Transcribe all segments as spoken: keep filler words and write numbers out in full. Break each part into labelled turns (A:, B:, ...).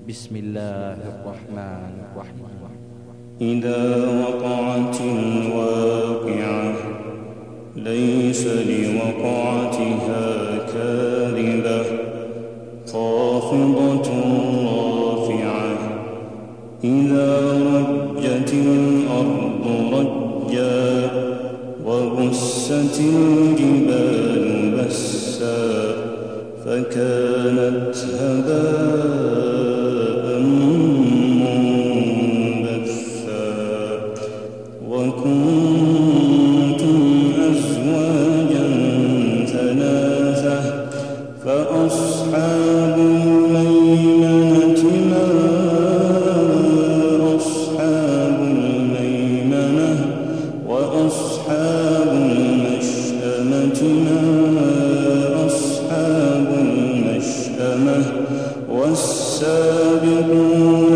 A: بسم الله الرحمن الرحيم.
B: إذا وقعت الواقعة ليس لوقعتها كاذبة خافضة رافعة إذا رجت الأرض رجا وبست الجبال بسا فكانت هباء منبثا وكنتم أزواجا ثلاثة فأصحاب الميمنة ما أصحاب الميمنة وأصحاب المشأمة ما أصحاب المشأمة والسابقون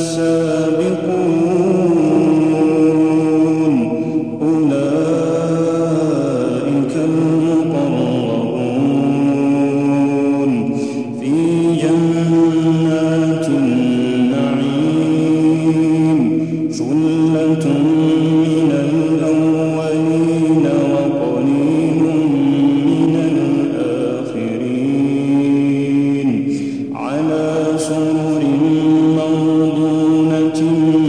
B: السابقون أولئك المقربون في جنات النعيم ثلة من الأولين وقليل من الآخرين على سرر موضونة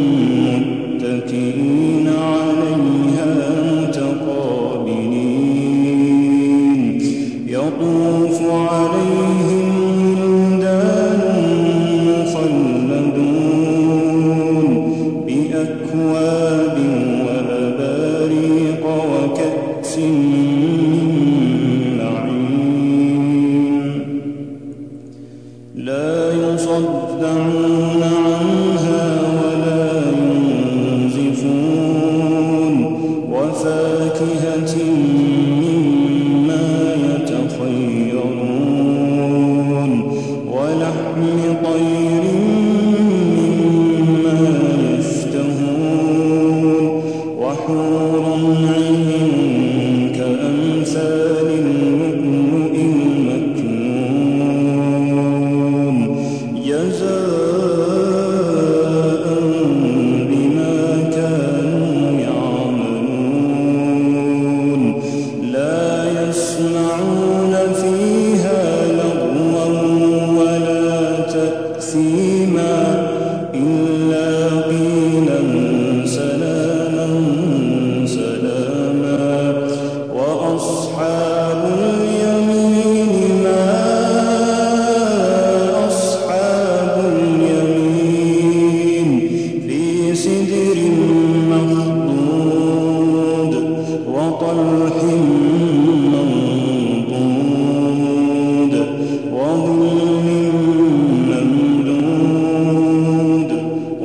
B: متكئين عليها متقابلين يطوف عليهم ولدان مخلدون بأكواب وأباريق وكأس من معين لا يصدعون عنها ولا ينزفون وفاكهة مما يتخيرون ولحم طير مما يشتهون وحور عين كأمثال اللؤلؤ المكنون جزاء بما كانوا يعملون لا يسمعون فيها لغوا ولا تأثيما إلا قيلا سلاما سلاما وأصحاب اليمين ما أصحاب اليمين في سدر مخضود وطلح منضود وظل ممدود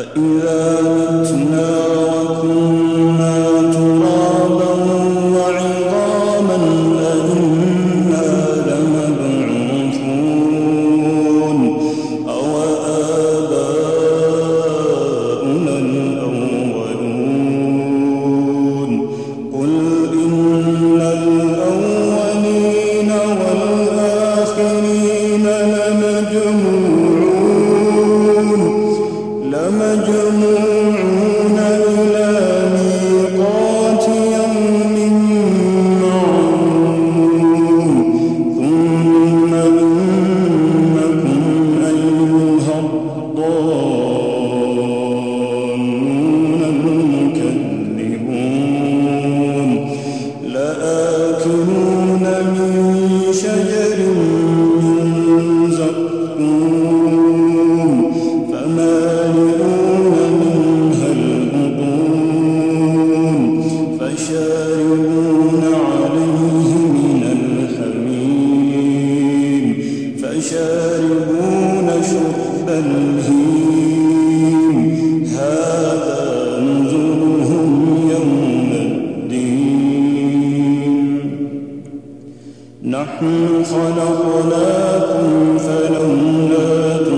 B: أإذا متنا وكنا ترابا وعظاما أإنا لمبعوثون أو آباؤنا الأولون قل إن الأولين والآخرين لمجموعون لمجموعون إلى ميقات يوم معلوم ثم إنكم أيها الضالون المكذبون لآكلون من شجر من زقوم فمالئون منها البطون فشاربون عليه من الحميم فشاربون شرب الهيم هذا نزلهم يوم الدين نحن خلقناكم فلولا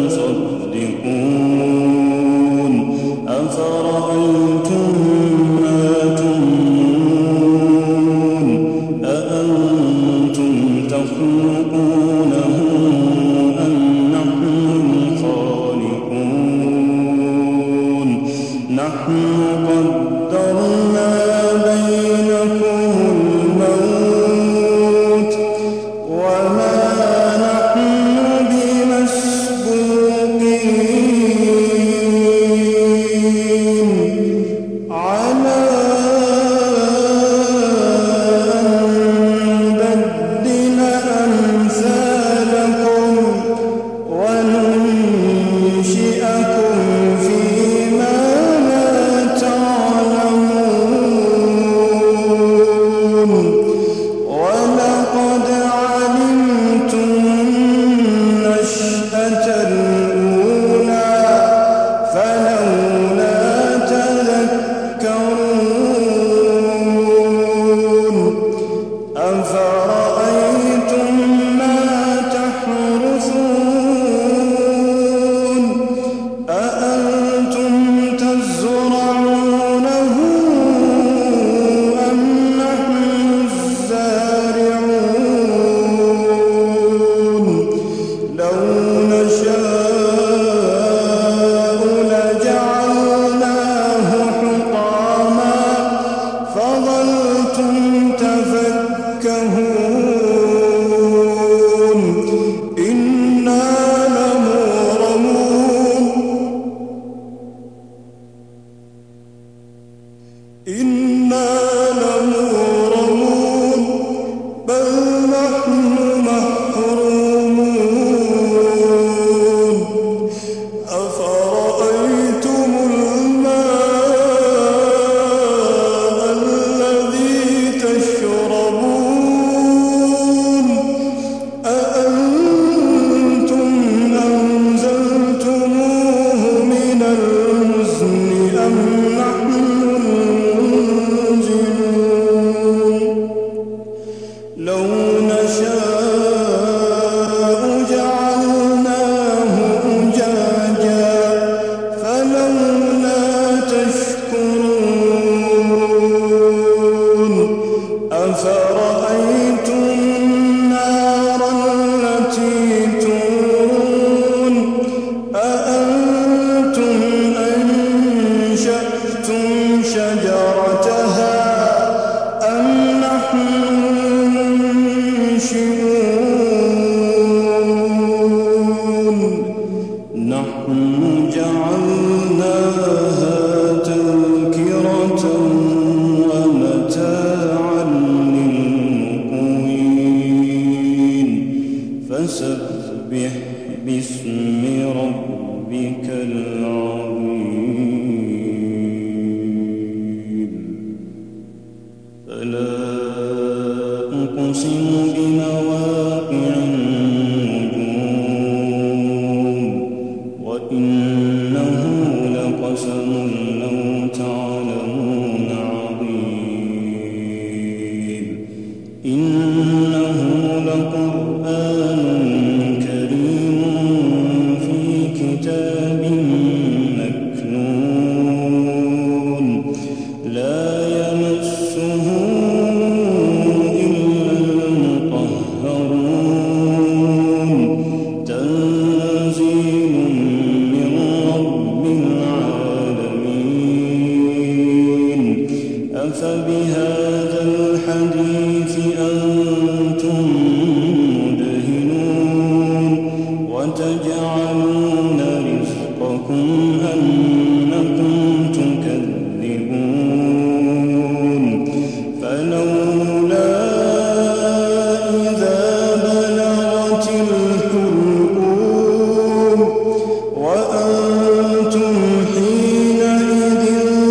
B: تصدقون أفرأيتم ما تمنون أأنتم تخلقونه أم نحن الخالقون نحن قدرنا بينكم الموت وما نحن بمسبوقين على أن نبدل أمثالكم وننشئكم فيما لا تعلمون ولقد علمتم النشأة الأولى فلولا تذكرون أفرأيتم ما تحرثون أأنتم تزرعونه أم نحن الزارعون لو نشاء لجعلناه حطاما فظلتم تفكهون إنا لمغرمون إنا لمغرمون بل نحن محرومون أفرأيتم الماء الذي تشربون أأنتم أنزلتموه من المزن أم نحن المنزلون لو نشاء جعلناه أجاجا فلولا تشكرون أفرأيتم النار التي تورون أأنتم أنشأتم شجرتها أم نحن المنشئون نحن جعلناها تذكرة ومتاعا للمقوين فسبح باسم ربك العظيم فلا أقسم بمواقع النجوم وإنه لقسم مكنون لا يمسه إلا المطهرون تنزيل من رب العالمين أفبهذا الحديث أنتم مدهنون وتجعلون رزقكم أنكم تكذبون فلولا إذا بلغت الحلقوم وأنتم حينئذ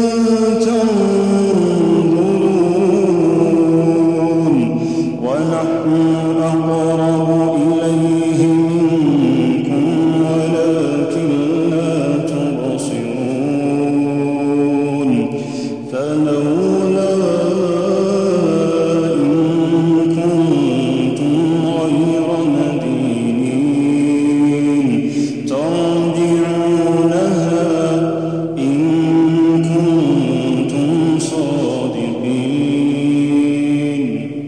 B: تنظرون ونحن أقرب إليه منكم ولكن لا تبصرون فلولا إن كنتم غير مدينين ترجعونها إن كنتم صادقين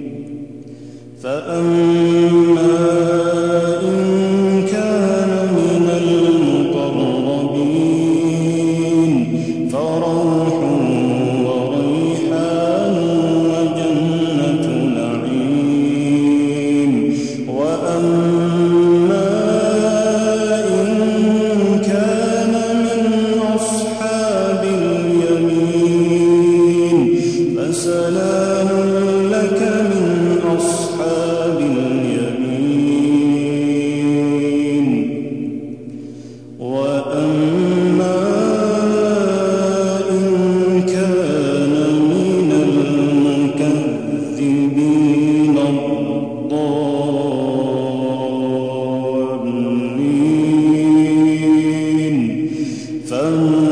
B: فأما إن كان من المقربين فروح وريحان وجنة نعيم وأما إن كان من أصحاب اليمين فسلام لك من أصحاب اليمين وأما إن كان من المكذبين الضالين فانظر